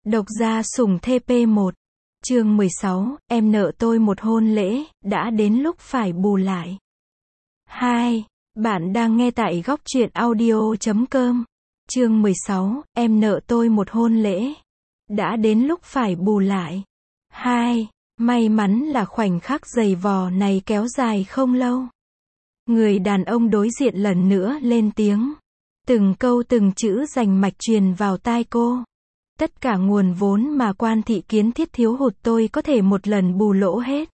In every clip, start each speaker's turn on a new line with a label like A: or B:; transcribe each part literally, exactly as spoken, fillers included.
A: Độc gia sủng thê pê một. Chương mười sáu, em nợ tôi một hôn lễ, đã đến lúc phải bù lại. hai. Bạn đang nghe tại góc truyện audio chấm com. Chương mười sáu, em nợ tôi một hôn lễ, đã đến lúc phải bù lại. hai. May mắn là khoảnh khắc giày vò này kéo dài không lâu. Người đàn ông đối diện lần nữa lên tiếng. Từng câu từng chữ rành mạch truyền vào tai cô. Tất cả nguồn vốn mà Quan Thị Kiến Thiết thiếu hụt tôi có thể một lần bù lỗ hết.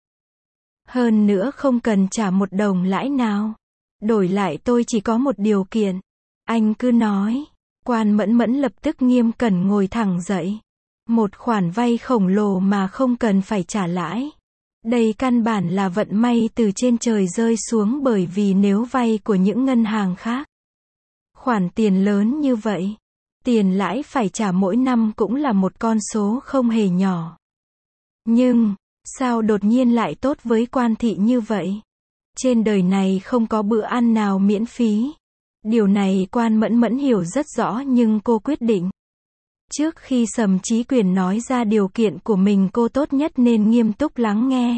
A: Hơn nữa không cần trả một đồng lãi nào. Đổi lại tôi chỉ có một điều kiện. Anh cứ nói. Quan Mẫn Mẫn lập tức nghiêm cẩn ngồi thẳng dậy. Một khoản vay khổng lồ mà không cần phải trả lãi. Đây căn bản là vận may từ trên trời rơi xuống, bởi vì nếu vay của những ngân hàng khác, khoản tiền lớn như vậy, tiền lãi phải trả mỗi năm cũng là một con số không hề nhỏ. Nhưng, sao đột nhiên lại tốt với Quan Thị như vậy? Trên đời này không có bữa ăn nào miễn phí. Điều này Quan Mẫn Mẫn hiểu rất rõ, nhưng cô quyết định. Trước khi Sầm Chí Quyền nói ra điều kiện của mình, cô tốt nhất nên nghiêm túc lắng nghe.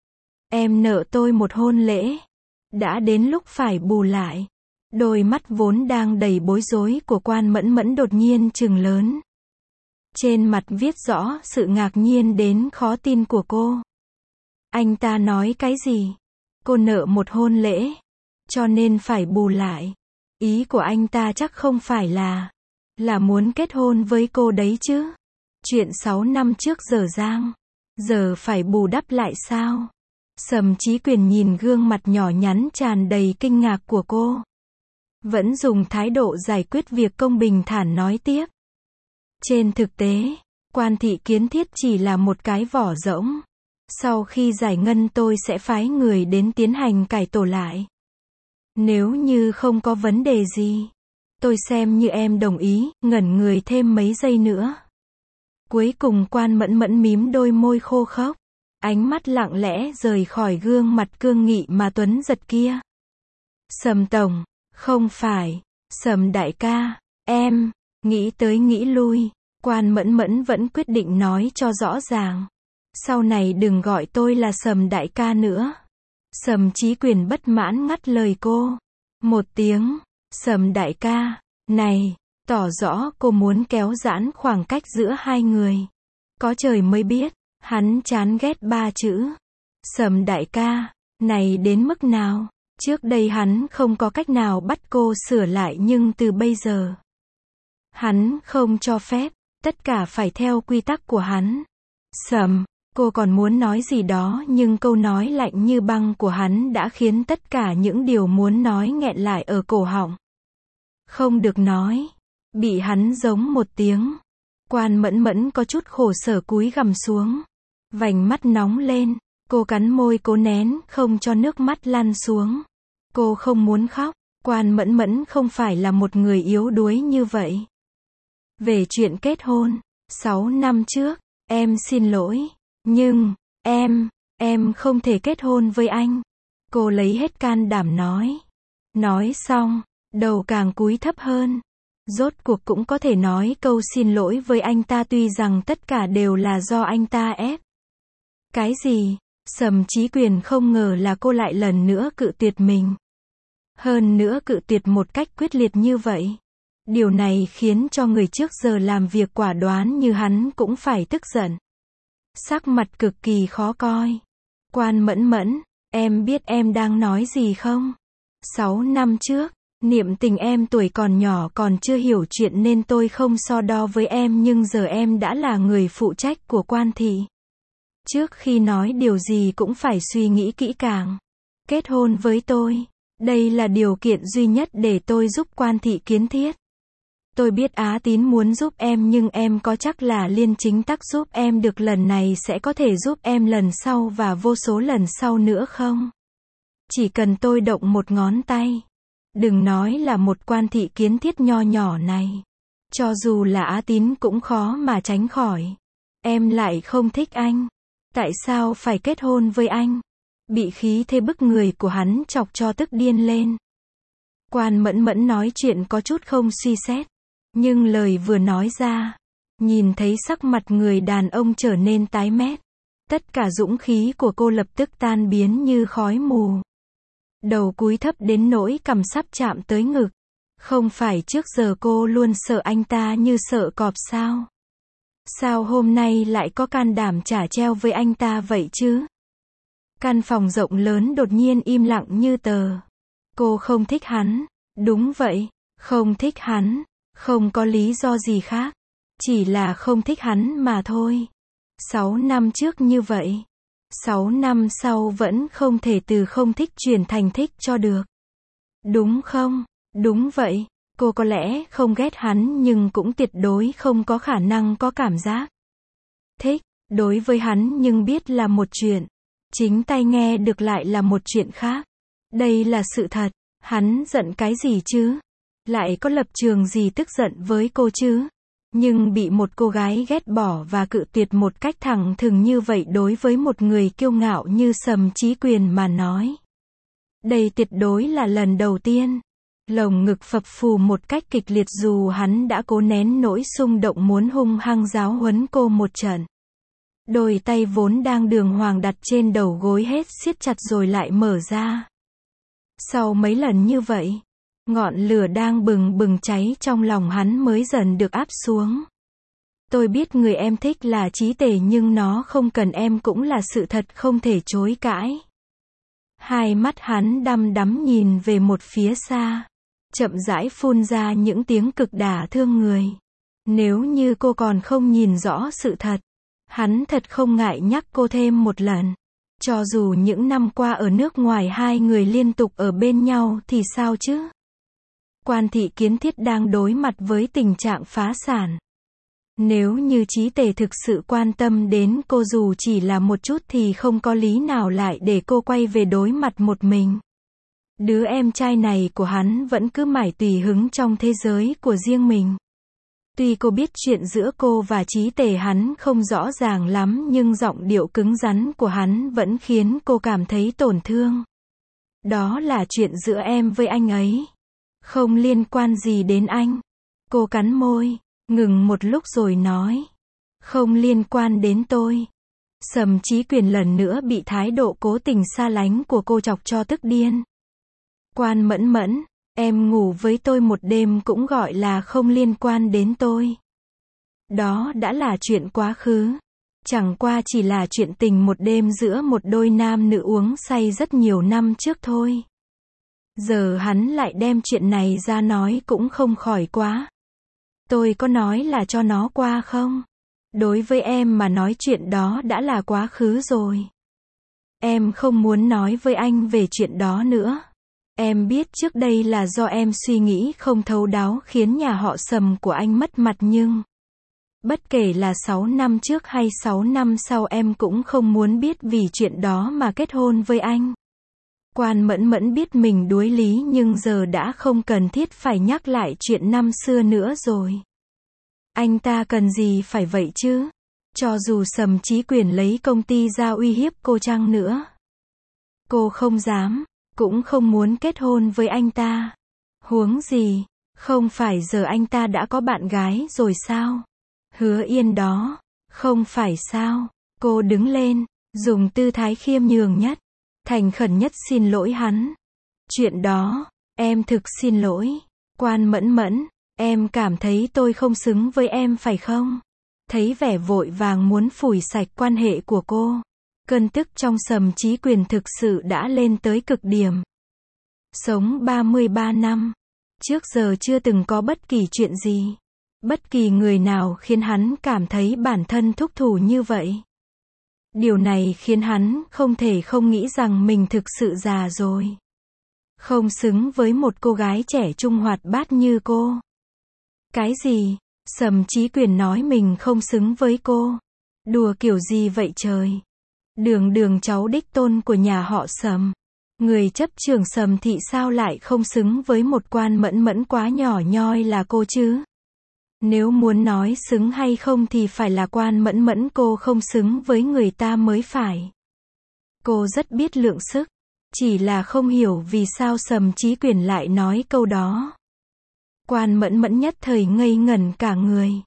A: Em nợ tôi một hôn lễ, đã đến lúc phải bù lại. Đôi mắt vốn đang đầy bối rối của Quan Mẫn Mẫn đột nhiên trừng lớn. Trên mặt viết rõ sự ngạc nhiên đến khó tin của cô. Anh ta nói cái gì? Cô nợ một hôn lễ, cho nên phải bù lại. Ý của anh ta chắc không phải là là muốn kết hôn với cô đấy chứ? Chuyện sáu năm trước dở dang, giờ phải bù đắp lại sao? Sầm Chí Quyền nhìn gương mặt nhỏ nhắn tràn đầy kinh ngạc của cô, vẫn dùng thái độ giải quyết việc công bình thản nói tiếp. Trên thực tế, Quan Thị Kiến Thiết chỉ là một cái vỏ rỗng. Sau khi giải ngân tôi sẽ phái người đến tiến hành cải tổ lại. Nếu như không có vấn đề gì, tôi xem như em đồng ý. Ngẩn người thêm mấy giây nữa, cuối cùng Quan Mẫn Mẫn mím đôi môi khô khốc, ánh mắt lặng lẽ rời khỏi gương mặt cương nghị mà tuấn giật kia. Sầm tổng, không phải, Sầm đại ca, em, nghĩ tới nghĩ lui, Quan Mẫn Mẫn vẫn quyết định nói cho rõ ràng. Sau này đừng gọi tôi là Sầm đại ca nữa. Sầm Chí Quyền bất mãn ngắt lời cô. Một tiếng, Sầm đại ca, này, tỏ rõ cô muốn kéo giãn khoảng cách giữa hai người. Có trời mới biết, hắn chán ghét ba chữ Sầm đại ca, này đến mức nào. Trước đây hắn không có cách nào bắt cô sửa lại, nhưng từ bây giờ, hắn không cho phép, tất cả phải theo quy tắc của hắn. Sầm, cô còn muốn nói gì đó, nhưng câu nói lạnh như băng của hắn đã khiến tất cả những điều muốn nói nghẹn lại ở cổ họng. Không được nói. Bị hắn giống một tiếng. Quan Mẫn Mẫn có chút khổ sở cúi gằm xuống. Vành mắt nóng lên. Cô cắn môi cố nén không cho nước mắt lăn xuống. Cô không muốn khóc. Quan Mẫn Mẫn không phải là một người yếu đuối như vậy. Về chuyện kết hôn, sáu năm trước, em xin lỗi. Nhưng, em, em không thể kết hôn với anh. Cô lấy hết can đảm nói. Nói xong, đầu càng cúi thấp hơn. Rốt cuộc cũng có thể nói câu xin lỗi với anh ta, tuy rằng tất cả đều là do anh ta ép. Cái gì? Sầm Chí Quyền không ngờ là cô lại lần nữa cự tuyệt mình. Hơn nữa cự tuyệt một cách quyết liệt như vậy. Điều này khiến cho người trước giờ làm việc quả đoán như hắn cũng phải tức giận. Sắc mặt cực kỳ khó coi. Quan Mẫn Mẫn, em biết em đang nói gì không? Sáu năm trước, niệm tình em tuổi còn nhỏ còn chưa hiểu chuyện nên tôi không so đo với em, nhưng giờ em đã là người phụ trách của Quan Thị. Trước khi nói điều gì cũng phải suy nghĩ kỹ càng. Kết hôn với tôi, đây là điều kiện duy nhất để tôi giúp Quan Thị Kiến Thiết. Tôi biết Á Tín muốn giúp em, nhưng em có chắc là Liên Chính Tắc giúp em được lần này sẽ có thể giúp em lần sau và vô số lần sau nữa không? Chỉ cần tôi động một ngón tay. Đừng nói là một Quan Thị Kiến Thiết nho nhỏ này. Cho dù là Á Tín cũng khó mà tránh khỏi. Em lại không thích anh. Tại sao phải kết hôn với anh? Bị khí thế bức người của hắn chọc cho tức điên lên. Quan Mẫn Mẫn nói chuyện có chút không suy xét. Nhưng lời vừa nói ra, Nhìn thấy sắc mặt người đàn ông trở nên tái mét. Tất cả dũng khí của cô lập tức tan biến như khói mù. Đầu cúi thấp đến nỗi cằm sắp chạm tới ngực. Không phải trước giờ cô luôn sợ anh ta như sợ cọp sao? Sao hôm nay lại có can đảm trả treo với anh ta vậy chứ? Căn phòng rộng lớn đột nhiên im lặng như tờ. Cô không thích hắn. Đúng vậy, không thích hắn. Không có lý do gì khác. Chỉ là không thích hắn mà thôi. Sáu năm trước như vậy. Sáu năm sau vẫn không thể từ không thích chuyển thành thích cho được. Đúng không? Đúng vậy. Cô có lẽ không ghét hắn nhưng cũng tuyệt đối không có khả năng có cảm giác thích đối với hắn, nhưng biết là một chuyện. Chính tai nghe được lại là một chuyện khác. Đây là sự thật. Hắn giận cái gì chứ? Lại có lập trường gì tức giận với cô chứ? Nhưng bị một cô gái ghét bỏ và cự tuyệt một cách thẳng thừng như vậy đối với một người kiêu ngạo như Sầm Chí Quyền mà nói. Đây tuyệt đối là lần đầu tiên. Lồng ngực phập phù một cách kịch liệt dù hắn đã cố nén nỗi xung động muốn hung hăng giáo huấn cô một trận. Đôi tay vốn đang đường hoàng đặt trên đầu gối hết siết chặt rồi lại mở ra. Sau mấy lần như vậy, ngọn lửa đang bừng bừng cháy trong lòng hắn mới dần được áp xuống. Tôi biết người em thích là Chí Tề nhưng nó không cần em cũng là sự thật không thể chối cãi. Hai mắt hắn đăm đắm nhìn về một phía xa. Chậm rãi phun ra những tiếng cực đả thương người. Nếu như cô còn không nhìn rõ sự thật, hắn thật không ngại nhắc cô thêm một lần. Cho dù những năm qua ở nước ngoài hai người liên tục ở bên nhau thì sao chứ? Quan Thị Kiến Thiết đang đối mặt với tình trạng phá sản. Nếu như Chí Tề thực sự quan tâm đến cô dù chỉ là một chút thì không có lý nào lại để cô quay về đối mặt một mình. Đứa em trai này của hắn vẫn cứ mải tùy hứng trong thế giới của riêng mình. Tuy cô biết chuyện giữa cô và Chí Tề hắn không rõ ràng lắm nhưng giọng điệu cứng rắn của hắn vẫn khiến cô cảm thấy tổn thương. Đó là chuyện giữa em với anh ấy. Không liên quan gì đến anh. Cô cắn môi, ngừng một lúc rồi nói. Không liên quan đến tôi. Sầm Chí Quyền lần nữa bị thái độ cố tình xa lánh của cô chọc cho tức điên. Quan Mẫn Mẫn, em ngủ với tôi một đêm cũng gọi là không liên quan đến tôi. Đó đã là chuyện quá khứ. Chẳng qua chỉ là chuyện tình một đêm giữa một đôi nam nữ uống say rất nhiều năm trước thôi. Giờ hắn lại đem chuyện này ra nói cũng không khỏi quá. Tôi có nói là cho nó qua không? Đối với em mà nói chuyện đó đã là quá khứ rồi. Em không muốn nói với anh về chuyện đó nữa. Em biết trước đây là do em suy nghĩ không thấu đáo khiến nhà họ Sầm của anh mất mặt nhưng bất kể là sáu năm trước hay sáu năm sau em cũng không muốn biết vì chuyện đó mà kết hôn với anh. Quan Mẫn Mẫn biết mình đuối lý nhưng giờ đã không cần thiết phải nhắc lại chuyện năm xưa nữa rồi. Anh ta cần gì phải vậy chứ? Cho dù Sầm Chí Quyền lấy công ty ra uy hiếp cô chăng nữa. Cô không dám, cũng không muốn kết hôn với anh ta. Huống gì, không phải giờ anh ta đã có bạn gái rồi sao? Hứa Yên đó, không phải sao? Cô đứng lên, dùng tư thái khiêm nhường nhất, thành khẩn nhất xin lỗi hắn. Chuyện đó, em thực xin lỗi. Quan Mẫn Mẫn, em cảm thấy tôi không xứng với em phải không? Thấy vẻ vội vàng muốn phủi sạch quan hệ của cô. Cơn tức trong Sầm Chí Quyền thực sự đã lên tới cực điểm. Sống ba mươi ba năm. Trước giờ chưa từng có bất kỳ chuyện gì. Bất kỳ người nào khiến hắn cảm thấy bản thân thúc thủ như vậy. Điều này khiến hắn không thể không nghĩ rằng mình thực sự già rồi. Không xứng với một cô gái trẻ trung hoạt bát như cô. Cái gì? Sầm Chí Quyền nói mình không xứng với cô. Đùa kiểu gì vậy trời? Đường đường cháu đích tôn của nhà họ Sầm. Người chấp trưởng Sầm thị sao lại không xứng với một Quan Mẫn Mẫn quá nhỏ nhoi là cô chứ? Nếu muốn nói xứng hay không thì phải là Quan Mẫn Mẫn cô không xứng với người ta mới phải. Cô rất biết lượng sức. Chỉ là không hiểu vì sao Sầm Chí Quyền lại nói câu đó. Quan Mẫn Mẫn nhất thời ngây ngẩn cả người.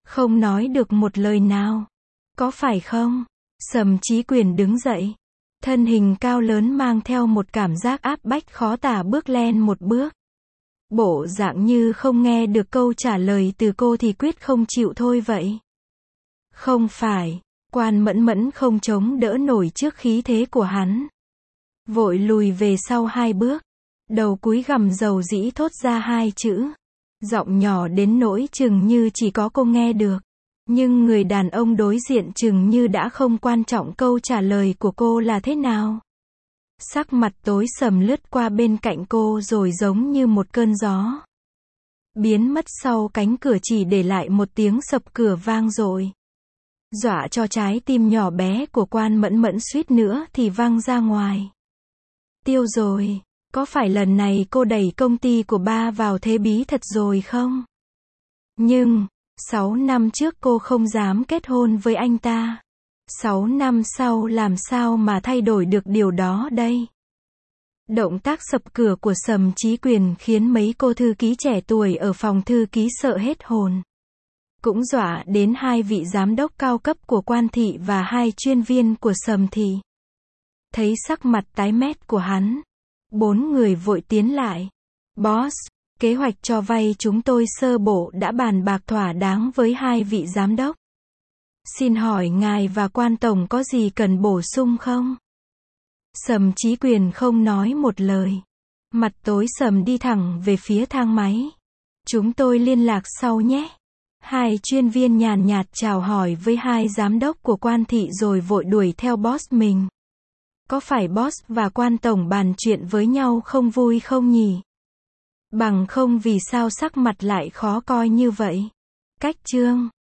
A: Không nói được một lời nào. Có phải không? Sầm Chí Quyền đứng dậy. Thân hình cao lớn mang theo một cảm giác áp bách khó tả bước lên một bước. Bộ dạng như không nghe được câu trả lời từ cô thì quyết không chịu thôi vậy. Không phải, Quan Mẫn Mẫn không chống đỡ nổi trước khí thế của hắn. Vội lùi về sau hai bước. Đầu cúi gằm dầu dĩ thốt ra hai chữ. Giọng nhỏ đến nỗi chừng như chỉ có cô nghe được. Nhưng người đàn ông đối diện chừng như đã không quan trọng câu trả lời của cô là thế nào. Sắc mặt tối sầm lướt qua bên cạnh cô rồi giống như một cơn gió. Biến mất sau cánh cửa chỉ để lại một tiếng sập cửa vang dội. Dọa cho trái tim nhỏ bé của Quan Mẫn Mẫn suýt nữa thì văng ra ngoài. Tiêu rồi, có phải lần này cô đẩy công ty của ba vào thế bí thật rồi không? Nhưng, sáu năm trước cô không dám kết hôn với anh ta. Sáu năm sau làm sao mà thay đổi được điều đó đây? Động tác sập cửa của Sầm Chí Quyền khiến mấy cô thư ký trẻ tuổi ở phòng thư ký sợ hết hồn. Cũng dọa đến hai vị giám đốc cao cấp của Quan thị và hai chuyên viên của Sầm thị. Thấy sắc mặt tái mét của hắn, bốn người vội tiến lại. Boss, kế hoạch cho vay chúng tôi sơ bộ đã bàn bạc thỏa đáng với hai vị giám đốc. Xin hỏi ngài và Quan tổng có gì cần bổ sung không? Sầm Chí Quyền không nói một lời. Mặt tối sầm đi thẳng về phía thang máy. Chúng tôi liên lạc sau nhé. Hai chuyên viên nhàn nhạt chào hỏi với hai giám đốc của Quan thị rồi vội đuổi theo boss mình. Có phải boss và Quan tổng bàn chuyện với nhau không vui không nhỉ? Bằng không vì sao sắc mặt lại khó coi như vậy? Cách chương